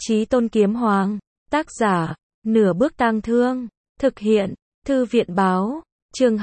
Chí Tôn Kiếm Hoàng. Tác giả, Nửa Bước Tang Thương. Thực hiện, Thư viện Báo. Chương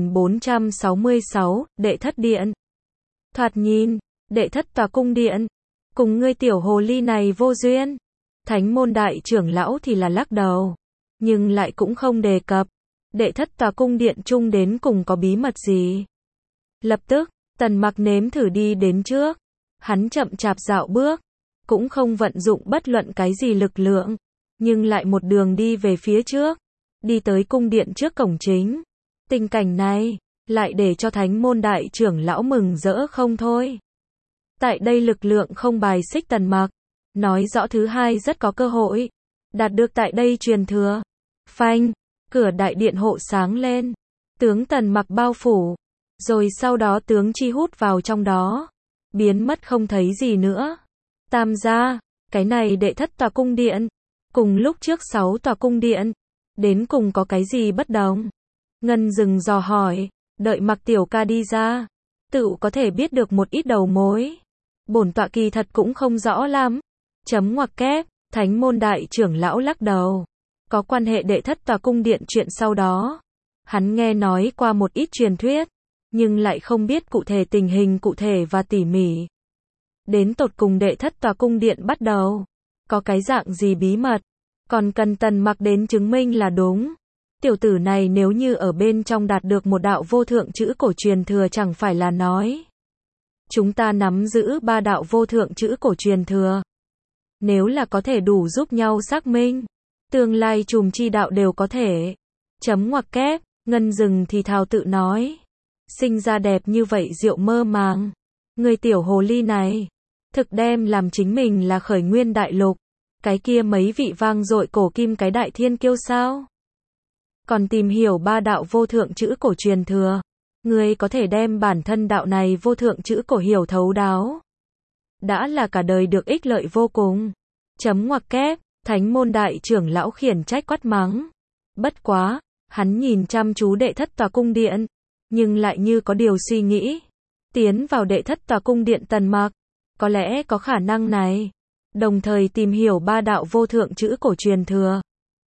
2466, Đệ Thất Điện. Thoạt nhìn, Đệ Thất Tòa Cung Điện, cùng ngươi tiểu hồ ly này vô duyên. Thánh môn đại trưởng lão thì là lắc đầu, nhưng lại cũng không đề cập. Đệ Thất Tòa Cung Điện chung đến cùng có bí mật gì. Lập tức, Tần Mặc nếm thử đi đến trước. Hắn chậm chạp dạo bước, cũng không vận dụng bất luận cái gì lực lượng, nhưng lại một đường đi về phía trước, đi tới cung điện trước cổng chính. Tình cảnh này, lại để cho thánh môn đại trưởng lão mừng rỡ không thôi. Tại đây lực lượng không bài xích Tần Mặc, nói rõ thứ hai rất có cơ hội đạt được tại đây truyền thừa. Phanh, cửa đại điện hộ sáng lên, tướng Tần Mặc bao phủ, rồi sau đó tướng chi hút vào trong đó, biến mất không thấy gì nữa. Tam gia, cái này Đệ Thất Tòa Cung Điện, cùng lúc trước 6 tòa cung điện, đến cùng có cái gì bất đồng? Ngân Dừng dò hỏi, đợi Mặc tiểu ca đi ra, tự có thể biết được một ít đầu mối. Bổn tọa kỳ thật cũng không rõ lắm. Chấm ngoặc kép, thánh môn đại trưởng lão lắc đầu. Có quan hệ Đệ Thất Tòa Cung Điện chuyện sau đó, hắn nghe nói qua một ít truyền thuyết, nhưng lại không biết cụ thể tình hình cụ thể và tỉ mỉ. Đến tột cùng Đệ Thất Tòa Cung Điện bắt đầu có cái dạng gì bí mật, còn cần Tần Mặc đến chứng minh là đúng. Tiểu tử này nếu như ở bên trong đạt được một đạo vô thượng chữ cổ truyền thừa, chẳng phải là nói chúng ta nắm giữ 3 đạo vô thượng chữ cổ truyền thừa. Nếu là có thể đủ giúp nhau xác minh, tương lai trùm chi đạo đều có thể. Chấm ngoặc kép, Ngân Dừng thì thào tự nói. Sinh ra đẹp như vậy rượu mơ màng. Người tiểu hồ ly này, thực đem làm chính mình là khởi nguyên đại lục. Cái kia mấy vị vang dội cổ kim cái đại thiên kiêu sao? Còn tìm hiểu 3 đạo vô thượng chữ cổ truyền thừa. Người có thể đem bản thân đạo này vô thượng chữ cổ hiểu thấu đáo, đã là cả đời được ích lợi vô cùng. Chấm ngoặc kép, thánh môn đại trưởng lão khiển trách quát mắng. Bất quá, hắn nhìn chăm chú Đệ Thất Tòa Cung Điện, nhưng lại như có điều suy nghĩ. Tiến vào Đệ Thất Tòa Cung Điện Tần Mặc, có lẽ có khả năng này, đồng thời tìm hiểu 3 đạo vô thượng chữ cổ truyền thừa.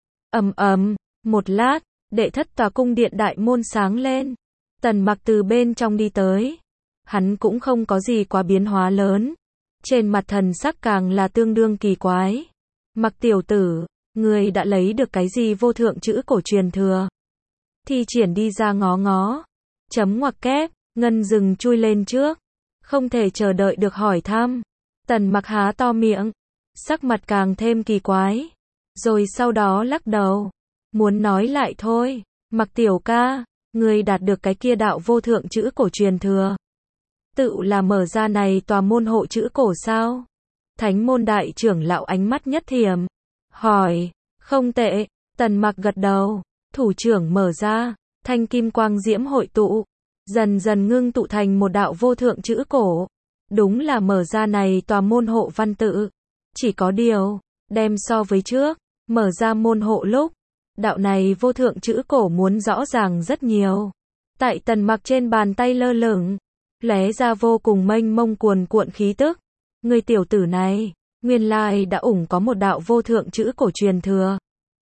Một lát, Đệ Thất Tòa Cung Điện đại môn sáng lên. Tần Mặc từ bên trong đi tới. Hắn cũng không có gì quá biến hóa lớn, trên mặt thần sắc càng là tương đương kỳ quái. Mặc tiểu tử, ngươi đã lấy được cái gì vô thượng chữ cổ truyền thừa? Thi triển đi ra ngó ngó. Chấm ngoặc kép, Ngân Dừng chui lên trước, không thể chờ đợi được hỏi thăm. Tần Mặc há to miệng, sắc mặt càng thêm kỳ quái, rồi sau đó lắc đầu, muốn nói lại thôi. Mặc tiểu ca, ngươi đạt được cái kia đạo vô thượng chữ cổ truyền thừa, tự là mở ra này tòa môn hộ chữ cổ sao? Thánh môn đại trưởng lão ánh mắt nhất thiểm, hỏi. Không tệ. Tần Mặc gật đầu, thủ trưởng mở ra, thanh kim quang diễm hội tụ, dần dần ngưng tụ thành một đạo vô thượng chữ cổ. Đúng là mở ra này tòa môn hộ văn tự. Chỉ có điều, đem so với trước, mở ra môn hộ lúc, đạo này vô thượng chữ cổ muốn rõ ràng rất nhiều. Tại Tần Mặc trên bàn tay lơ lửng, lóe ra vô cùng mênh mông cuồn cuộn khí tức. Người tiểu tử này, nguyên lai đã có một đạo vô thượng chữ cổ truyền thừa.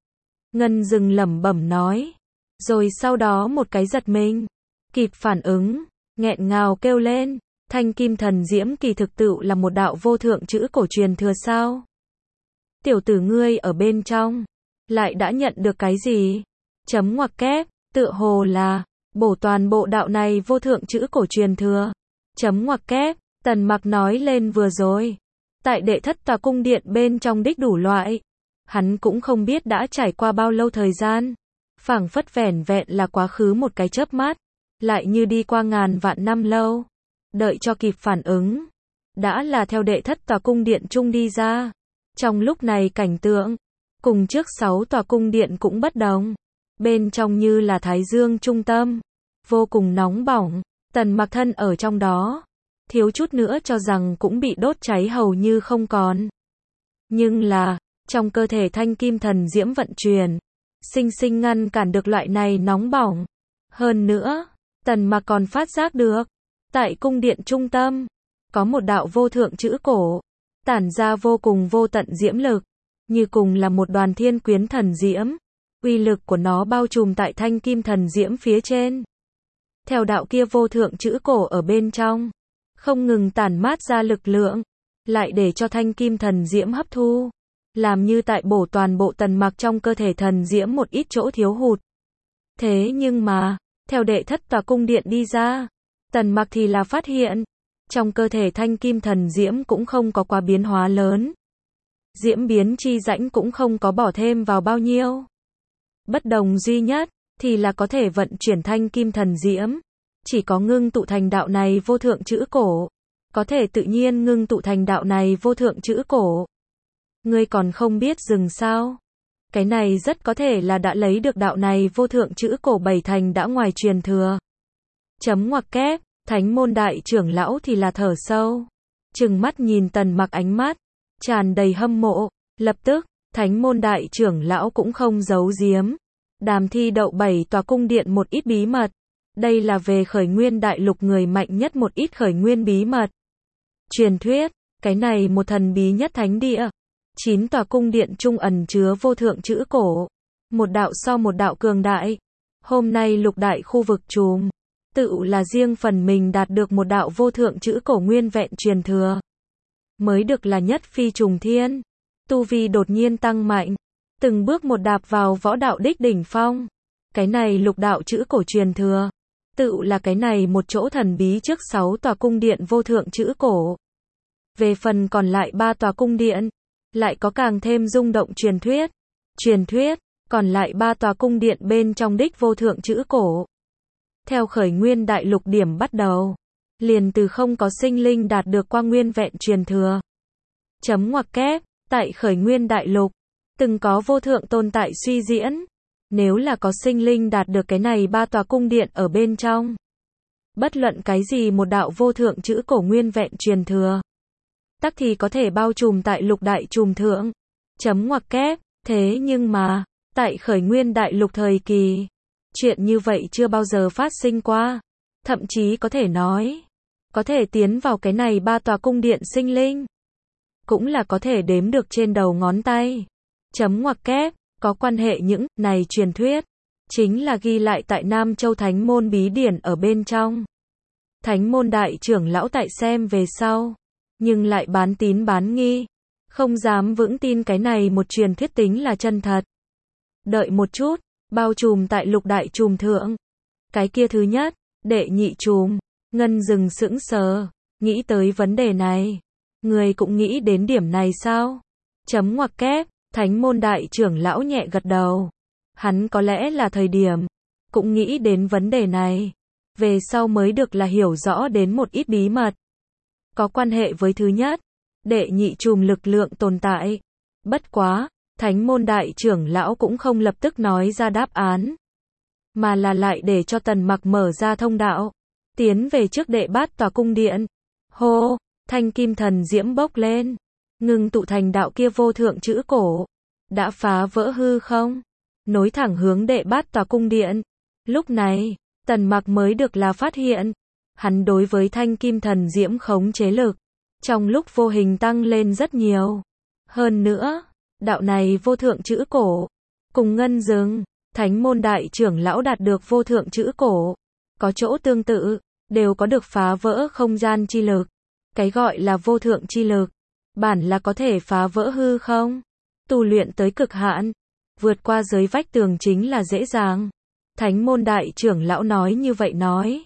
Ngân Dừng lẩm bẩm nói, rồi sau đó một cái giật mình, kịp phản ứng, nghẹn ngào kêu lên, thanh kim thần diễm kỳ thực tự là một đạo vô thượng chữ cổ truyền thừa sao? Tiểu tử ngươi ở bên trong, lại đã nhận được cái gì? Chấm ngoặc kép, tựa hồ là bổ toàn bộ đạo này vô thượng chữ cổ truyền thừa. Chấm ngoặc kép, Tần Mặc nói lên vừa rồi, tại Đệ Thất Tòa Cung Điện bên trong đích đủ loại, hắn cũng không biết đã trải qua bao lâu thời gian, phảng phất vẻn vẹn là quá khứ một cái chớp mắt, lại như đi qua ngàn vạn năm lâu. Đợi cho kịp phản ứng, đã là theo Đệ Thất Tòa Cung Điện chung đi ra. Trong lúc này cảnh tượng, cùng trước 6 tòa cung điện cũng bất đồng. Bên trong như là thái dương trung tâm, vô cùng nóng bỏng. Tần Mặc thân ở trong đó, thiếu chút nữa cho rằng cũng bị đốt cháy hầu như không còn. Nhưng là, trong cơ thể thanh kim thần diễm vận chuyển, sinh sinh ngăn cản được loại này nóng bỏng. Hơn nữa, Tần Mặc còn phát giác được, tại cung điện trung tâm, có một đạo vô thượng chữ cổ, tản ra vô cùng vô tận diễm lực. như cùng là một đoàn thiên quyến thần diễm. Uy lực của nó bao trùm tại thanh kim thần diễm phía trên. Theo đạo kia vô thượng chữ cổ ở bên trong, không ngừng tản mát ra lực lượng, lại để cho thanh kim thần diễm hấp thu, làm như tại bổ toàn bộ Tần Mặc trong cơ thể thần diễm một ít chỗ thiếu hụt. Thế nhưng mà, theo đệ thất tòa cung điện đi ra, Tần Mặc thì là phát hiện, trong cơ thể thanh kim thần diễm cũng không có quá biến hóa lớn. Diễm biến chi rãnh cũng không có bỏ thêm vào bao nhiêu. Bất đồng duy nhất, thì là có thể vận chuyển thanh kim thần diễm. Chỉ có ngưng tụ thành đạo này vô thượng chữ cổ. Có thể tự nhiên ngưng tụ thành đạo này vô thượng chữ cổ. Ngươi còn không biết dừng sao? Cái này rất có thể là đã lấy được đạo này vô thượng chữ cổ bảy thành đã ngoài truyền thừa. Chấm ngoặc kép, Thánh môn đại trưởng lão thì là thở sâu. Trừng mắt nhìn Tần Mặc ánh mắt tràn đầy hâm mộ. Lập tức, Thánh môn đại trưởng lão cũng không giấu giếm. Đàm thi đậu 7 tòa cung điện một ít bí mật. Đây là về khởi nguyên đại lục người mạnh nhất một ít khởi nguyên bí mật. Truyền thuyết, cái này một thần bí nhất thánh địa. 9 tòa cung điện trung ẩn chứa vô thượng chữ cổ. Một đạo so một đạo cường đại. Hôm nay lục đại khu vực trùm, tự là riêng phần mình đạt được một đạo vô thượng chữ cổ nguyên vẹn truyền thừa. Mới được là nhất phi trùng thiên. Tu vi đột nhiên tăng mạnh. Từng bước một đạp vào võ đạo đích đỉnh phong. Cái này lục đạo chữ cổ truyền thừa. Tự là cái này một chỗ thần bí trước 6 tòa cung điện vô thượng chữ cổ. Về phần còn lại 3 tòa cung điện, lại có càng thêm rung động truyền thuyết. Truyền thuyết, còn lại 3 tòa cung điện bên trong đích vô thượng chữ cổ. Theo khởi nguyên đại lục điểm bắt đầu, liền từ không có sinh linh đạt được qua nguyên vẹn truyền thừa. Chấm ngoặc kép, tại khởi nguyên đại lục, từng có vô thượng tồn tại suy diễn. Nếu là có sinh linh đạt được cái này 3 tòa cung điện ở bên trong, bất luận cái gì một đạo vô thượng chữ cổ nguyên vẹn truyền thừa, tắc thì có thể bao trùm tại lục đại trùm thượng. Chấm ngoặc kép, thế nhưng mà, tại khởi nguyên đại lục thời kỳ, chuyện như vậy chưa bao giờ phát sinh qua. Thậm chí có thể nói, có thể tiến vào cái này 3 tòa cung điện sinh linh, cũng là có thể đếm được trên đầu ngón tay. Chấm ngoặc kép, có quan hệ những này truyền thuyết, chính là ghi lại tại Nam Châu Thánh môn bí điển ở bên trong. Thánh môn đại trưởng lão tại xem về sau, nhưng lại bán tín bán nghi, không dám vững tin cái này một truyền thuyết tính là chân thật. Đợi một chút, bao trùm tại lục đại trùm thượng. Cái kia thứ nhất, đệ nhị trùm, Ngân dừng sững sờ, nghĩ tới vấn đề này. Người cũng nghĩ đến điểm này sao? Chấm ngoặc kép, Thánh môn đại trưởng lão nhẹ gật đầu. Hắn có lẽ là thời điểm, cũng nghĩ đến vấn đề này. Về sau mới được là hiểu rõ đến một ít bí mật. Có quan hệ với thứ nhất, đệ nhị trùm lực lượng tồn tại. Bất quá, Thánh môn đại trưởng lão cũng không lập tức nói ra đáp án, mà là lại để cho Tần Mặc mở ra thông đạo, tiến về trước đệ bát tòa cung điện. Hô, thanh kim thần diễm bốc lên, ngưng tụ thành đạo kia vô thượng chữ cổ, đã phá vỡ hư không, nối thẳng hướng đệ bát tòa cung điện. Lúc này, Tần Mặc mới được là phát hiện, hắn đối với thanh kim thần diễm khống chế lực, trong lúc vô hình tăng lên rất nhiều. Hơn nữa, đạo này vô thượng chữ cổ, cùng Ngân dừng, Thánh môn đại trưởng lão đạt được vô thượng chữ cổ, có chỗ tương tự, đều có được phá vỡ không gian chi lực. Cái gọi là vô thượng chi lực, bản là có thể phá vỡ hư không, tu luyện tới cực hạn, vượt qua giới vách tường chính là dễ dàng. Thánh môn đại trưởng lão nói như vậy nói.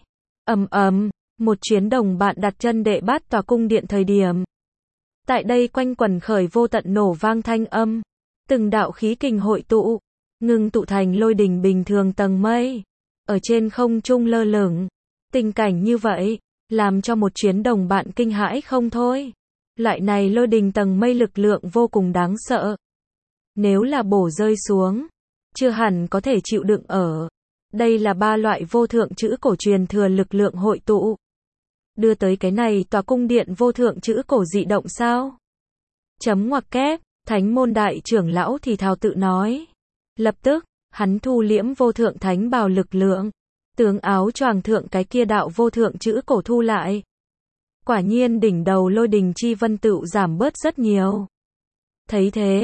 Một chuyến đồng bạn đặt chân đệ bát tòa cung điện thời điểm. Tại đây quanh quẩn khởi vô tận nổ vang thanh âm, từng đạo khí kình hội tụ, ngưng tụ thành lôi đình bình thường tầng mây, ở trên không trung lơ lửng. Tình cảnh như vậy, làm cho một chuyến đồng bạn kinh hãi không thôi. Loại này lôi đình tầng mây lực lượng vô cùng đáng sợ. Nếu là bổ rơi xuống, chưa hẳn có thể chịu đựng ở. Đây là 3 loại vô thượng chữ cổ truyền thừa lực lượng hội tụ. Đưa tới cái này tòa cung điện vô thượng chữ cổ dị động sao? Chấm ngoặc kép, Thánh môn đại trưởng lão thì thào tự nói. Lập tức, hắn thu liễm vô thượng thánh bào lực lượng. Tướng áo choàng thượng cái kia đạo vô thượng chữ cổ thu lại. Quả nhiên đỉnh đầu lôi đình chi vân tựu giảm bớt rất nhiều. Thấy thế,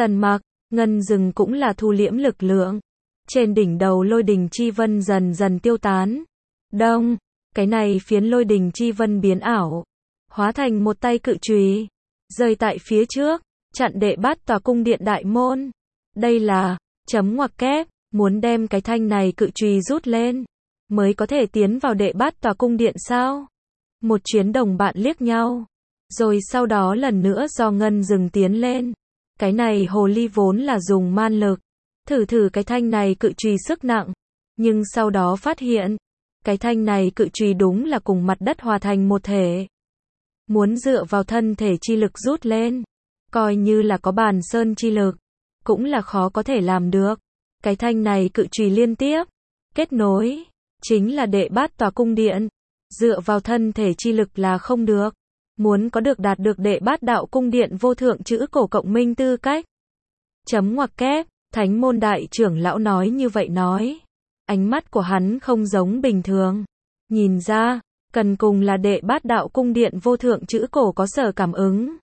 Tần Mặc, Ngân Dừng cũng là thu liễm lực lượng. Trên đỉnh đầu lôi đình chi vân dần dần tiêu tán. Đông, cái này phiến lôi đình chi vân biến ảo, hóa thành một tay cự chùy, rơi tại phía trước, chặn đệ bát tòa cung điện đại môn. Đây là, chấm ngoặc kép, muốn đem cái thanh này cự chùy rút lên, mới có thể tiến vào đệ bát tòa cung điện sao? Một chuyến đồng bạn liếc nhau, rồi sau đó lần nữa do Ngân Dừng tiến lên. Cái này hồ ly vốn là dùng man lực, thử cái thanh này cự chùy sức nặng, nhưng sau đó phát hiện, cái thanh này cự chùy đúng là cùng mặt đất hòa thành một thể. Muốn dựa vào thân thể chi lực rút lên, coi như là có bàn sơn chi lực, cũng là khó có thể làm được. Cái thanh này cự chùy liên tiếp, kết nối, chính là đệ bát tòa cung điện, dựa vào thân thể chi lực là không được. Muốn có được đạt được đệ bát đạo cung điện vô thượng chữ cổ cộng minh tư cách. Chấm ngoặc kép, Thánh môn đại trưởng lão nói như vậy nói. Ánh mắt của hắn không giống bình thường. Nhìn ra, cần cùng là đệ bát đạo cung điện vô thượng chữ cổ có sở cảm ứng,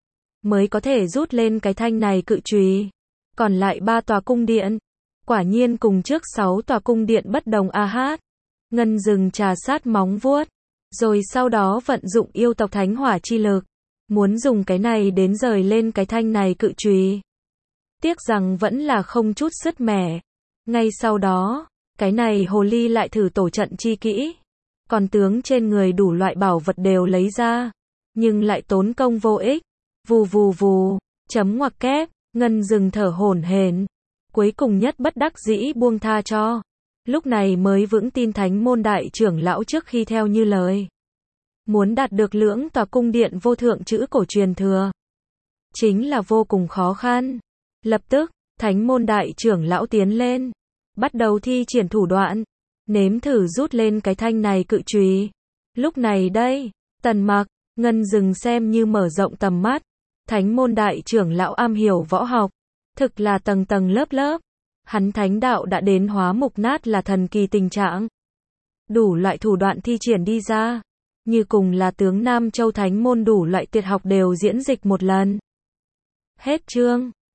mới có thể rút lên cái thanh này cự chùy. Còn lại 3 tòa cung điện, quả nhiên cùng trước 6 tòa cung điện bất đồng a hát. Ngân Dừng trà sát móng vuốt, rồi sau đó vận dụng yêu tộc thánh hỏa chi lực, muốn dùng cái này đến rời lên cái thanh này cự chùy. Tiếc rằng vẫn là không chút sứt mẻ. Ngay sau đó, cái này hồ ly lại thử tổ trận chi kỹ, còn tướng trên người đủ loại bảo vật đều lấy ra, nhưng lại tốn công vô ích. Vù vù vù, chấm ngoặc kép, Ngân Dừng thở hổn hển, cuối cùng nhất bất đắc dĩ buông tha cho. Lúc này mới vững tin Thánh môn đại trưởng lão trước khi theo như lời. Muốn đạt được lưỡng tòa cung điện vô thượng chữ cổ truyền thừa, chính là vô cùng khó khăn. Lập tức, Thánh môn đại trưởng lão tiến lên, bắt đầu thi triển thủ đoạn, nếm thử rút lên cái thanh này cự chùy. Lúc này đây, Tần Mặc, Ngân Dừng xem như mở rộng tầm mắt. Thánh môn đại trưởng lão am hiểu võ học, thực là tầng tầng lớp lớp. Hắn thánh đạo đã đến hóa mục nát là thần kỳ tình trạng. Đủ loại thủ đoạn thi triển đi ra, như cùng là tướng Nam Châu Thánh môn đủ loại tuyệt học đều diễn dịch một lần. Hết chương.